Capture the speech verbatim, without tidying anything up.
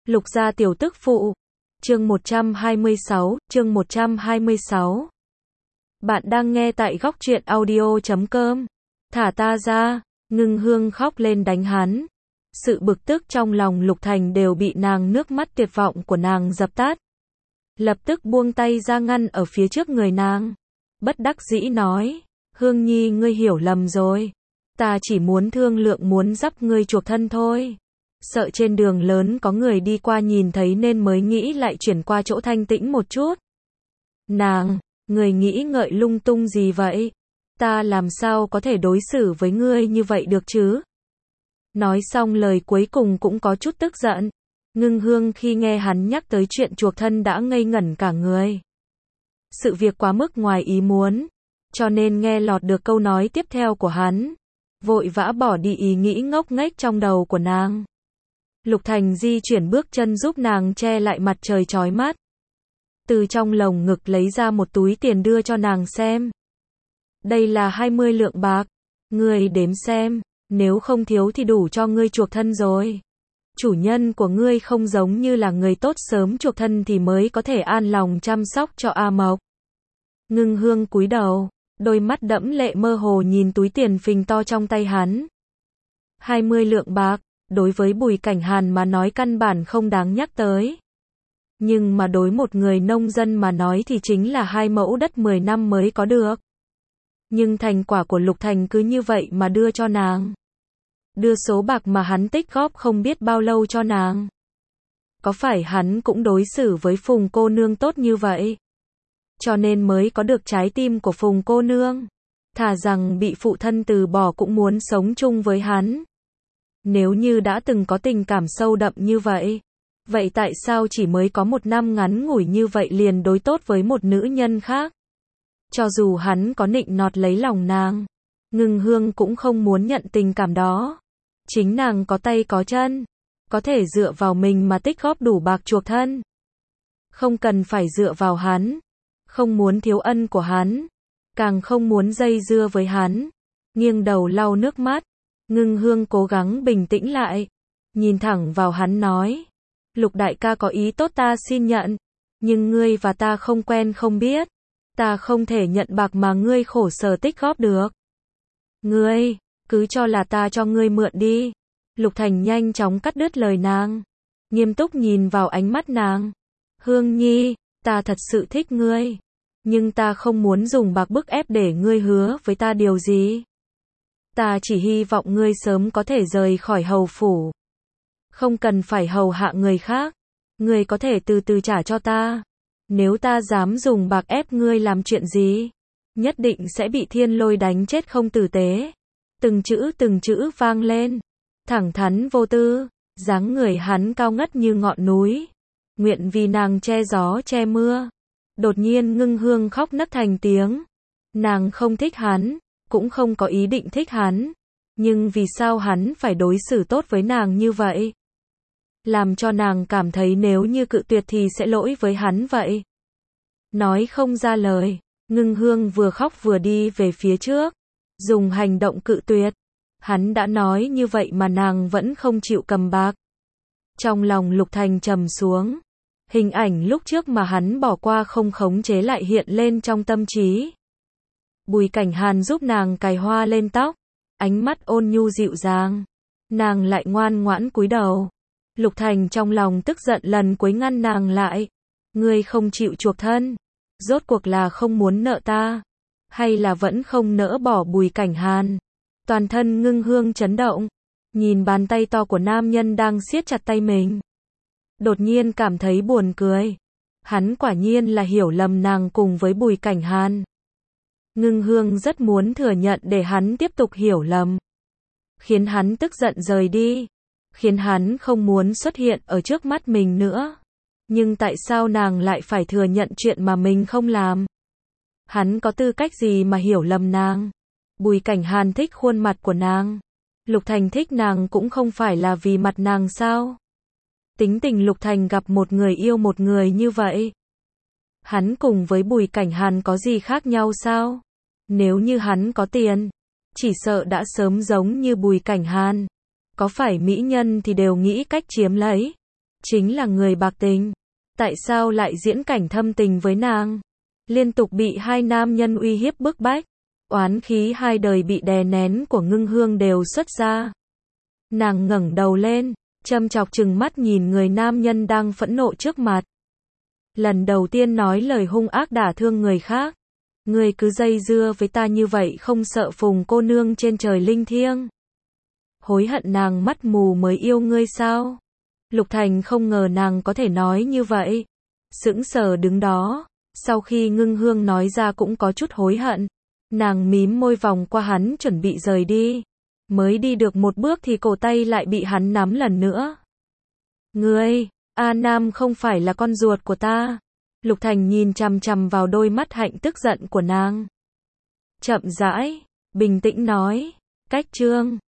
Lục gia tiểu tức phụ. Chương một trăm hai mươi sáu, chương một trăm hai mươi sáu. Bạn đang nghe tại góc truyện audio chấm com. Thả ta ra, Ngưng Hương khóc lên đánh hắn. Sự bực tức trong lòng Lục Thành đều bị nàng nước mắt tuyệt vọng của nàng dập tắt. Lập tức buông tay ra ngăn ở phía trước người nàng. Bất đắc dĩ nói, Hương Nhi ngươi hiểu lầm rồi. Ta chỉ muốn thương lượng muốn giúp ngươi chuộc thân thôi. Sợ trên đường lớn có người đi qua nhìn thấy nên mới nghĩ lại chuyển qua chỗ thanh tĩnh một chút. Nàng, người nghĩ ngợi lung tung gì vậy? Ta làm sao có thể đối xử với ngươi như vậy được chứ? Nói xong lời cuối cùng cũng có chút tức giận. Ngưng Hương khi nghe hắn nhắc tới chuyện chuộc thân đã ngây ngẩn cả người. Sự việc quá mức ngoài ý muốn, cho nên nghe lọt được câu nói tiếp theo của hắn, vội vã bỏ đi ý nghĩ ngốc nghếch trong đầu của nàng. Lục Thành di chuyển bước chân giúp nàng che lại mặt trời chói mắt. Từ trong lồng ngực lấy ra một túi tiền đưa cho nàng xem. Đây là hai mươi lượng bạc. Ngươi đếm xem, nếu không thiếu thì đủ cho ngươi chuộc thân rồi. Chủ nhân của ngươi không giống như là người tốt, sớm chuộc thân thì mới có thể an lòng chăm sóc cho A Mộc. Ngưng Hương cúi đầu, đôi mắt đẫm lệ mơ hồ nhìn túi tiền phình to trong tay hắn. hai mươi lượng bạc. Đối với Bùi Cảnh Hàn mà nói căn bản không đáng nhắc tới. Nhưng mà đối một người nông dân mà nói thì chính là hai mẫu đất mười năm mới có được. Nhưng thành quả của Lục Thành cứ như vậy mà đưa cho nàng. Đưa số bạc mà hắn tích góp không biết bao lâu cho nàng. Có phải hắn cũng đối xử với Phùng cô nương tốt như vậy? Cho nên mới có được trái tim của Phùng cô nương. Thà rằng bị phụ thân từ bỏ cũng muốn sống chung với hắn. Nếu như đã từng có tình cảm sâu đậm như vậy, vậy tại sao chỉ mới có một năm ngắn ngủi như vậy liền đối tốt với một nữ nhân khác? Cho dù hắn có nịnh nọt lấy lòng nàng, Ngưng Hương cũng không muốn nhận tình cảm đó. Chính nàng có tay có chân, có thể dựa vào mình mà tích góp đủ bạc chuộc thân. Không cần phải dựa vào hắn, không muốn thiếu ân của hắn, càng không muốn dây dưa với hắn. Nghiêng đầu lau nước mắt. Ngưng Hương cố gắng bình tĩnh lại, nhìn thẳng vào hắn nói, Lục đại ca có ý tốt ta xin nhận, nhưng ngươi và ta không quen không biết, ta không thể nhận bạc mà ngươi khổ sở tích góp được. Ngươi, cứ cho là ta cho ngươi mượn đi. Lục Thành nhanh chóng cắt đứt lời nàng, nghiêm túc nhìn vào ánh mắt nàng. Hương Nhi, ta thật sự thích ngươi, nhưng ta không muốn dùng bạc bức ép để ngươi hứa với ta điều gì. Ta chỉ hy vọng ngươi sớm có thể rời khỏi hầu phủ. Không cần phải hầu hạ người khác. Ngươi có thể từ từ trả cho ta. Nếu ta dám dùng bạc ép ngươi làm chuyện gì, nhất định sẽ bị thiên lôi đánh chết không tử tế. Từng chữ từng chữ vang lên. Thẳng thắn vô tư, dáng người hắn cao ngất như ngọn núi. Nguyện vì nàng che gió che mưa. Đột nhiên Ngưng Hương khóc nấc thành tiếng. Nàng không thích hắn, cũng không có ý định thích hắn, nhưng vì sao hắn phải đối xử tốt với nàng như vậy? Làm cho nàng cảm thấy nếu như cự tuyệt thì sẽ lỗi với hắn vậy. Nói không ra lời, Ngưng Hương vừa khóc vừa đi về phía trước, dùng hành động cự tuyệt. Hắn đã nói như vậy mà nàng vẫn không chịu cầm bạc. Trong lòng Lục Thành trầm xuống, hình ảnh lúc trước mà hắn bỏ qua không khống chế lại hiện lên trong tâm trí. Bùi Cảnh Hàn giúp nàng cài hoa lên tóc, ánh mắt ôn nhu dịu dàng. Nàng lại ngoan ngoãn cúi đầu. Lục Thành trong lòng tức giận lần cuối ngăn nàng lại. Ngươi không chịu chuộc thân, rốt cuộc là không muốn nợ ta, hay là vẫn không nỡ bỏ Bùi Cảnh Hàn? Toàn thân Ngưng Hương chấn động, nhìn bàn tay to của nam nhân đang siết chặt tay mình. Đột nhiên cảm thấy buồn cười. Hắn quả nhiên là hiểu lầm nàng cùng với Bùi Cảnh Hàn. Ngưng Hương rất muốn thừa nhận để hắn tiếp tục hiểu lầm, khiến hắn tức giận rời đi, khiến hắn không muốn xuất hiện ở trước mắt mình nữa. Nhưng tại sao nàng lại phải thừa nhận chuyện mà mình không làm? Hắn có tư cách gì mà hiểu lầm nàng? Bùi Cảnh Hàn thích khuôn mặt của nàng. Lục Thành thích nàng cũng không phải là vì mặt nàng sao? Tính tình Lục Thành gặp một người yêu một người như vậy. Hắn cùng với Bùi Cảnh Hàn có gì khác nhau sao? Nếu như hắn có tiền, chỉ sợ đã sớm giống như Bùi Cảnh Hàn. Có phải mỹ nhân thì đều nghĩ cách chiếm lấy. chính là người bạc tình. Tại sao lại diễn cảnh thâm tình với nàng? Liên tục bị hai nam nhân uy hiếp bức bách. Oán khí hai đời bị đè nén của Ngưng Hương đều xuất ra. Nàng ngẩng đầu lên, châm chọc trừng mắt nhìn người nam nhân đang phẫn nộ trước mặt. Lần đầu tiên nói lời hung ác đả thương người khác. Ngươi cứ dây dưa với ta như vậy không sợ phùng cô nương trên trời linh thiêng. Hối hận nàng mắt mù mới yêu ngươi sao? Lục Thành không ngờ nàng có thể nói như vậy. Sững sờ đứng đó. Sau khi Ngưng Hương nói ra cũng có chút hối hận. Nàng mím môi vòng qua hắn chuẩn bị rời đi. Mới đi được một bước thì cổ tay lại bị hắn nắm lần nữa. Ngươi, A Nam không phải là con ruột của ta. Lục Thành nhìn chằm chằm vào đôi mắt hạnh tức giận của nàng. Chậm rãi, bình tĩnh nói, cách chương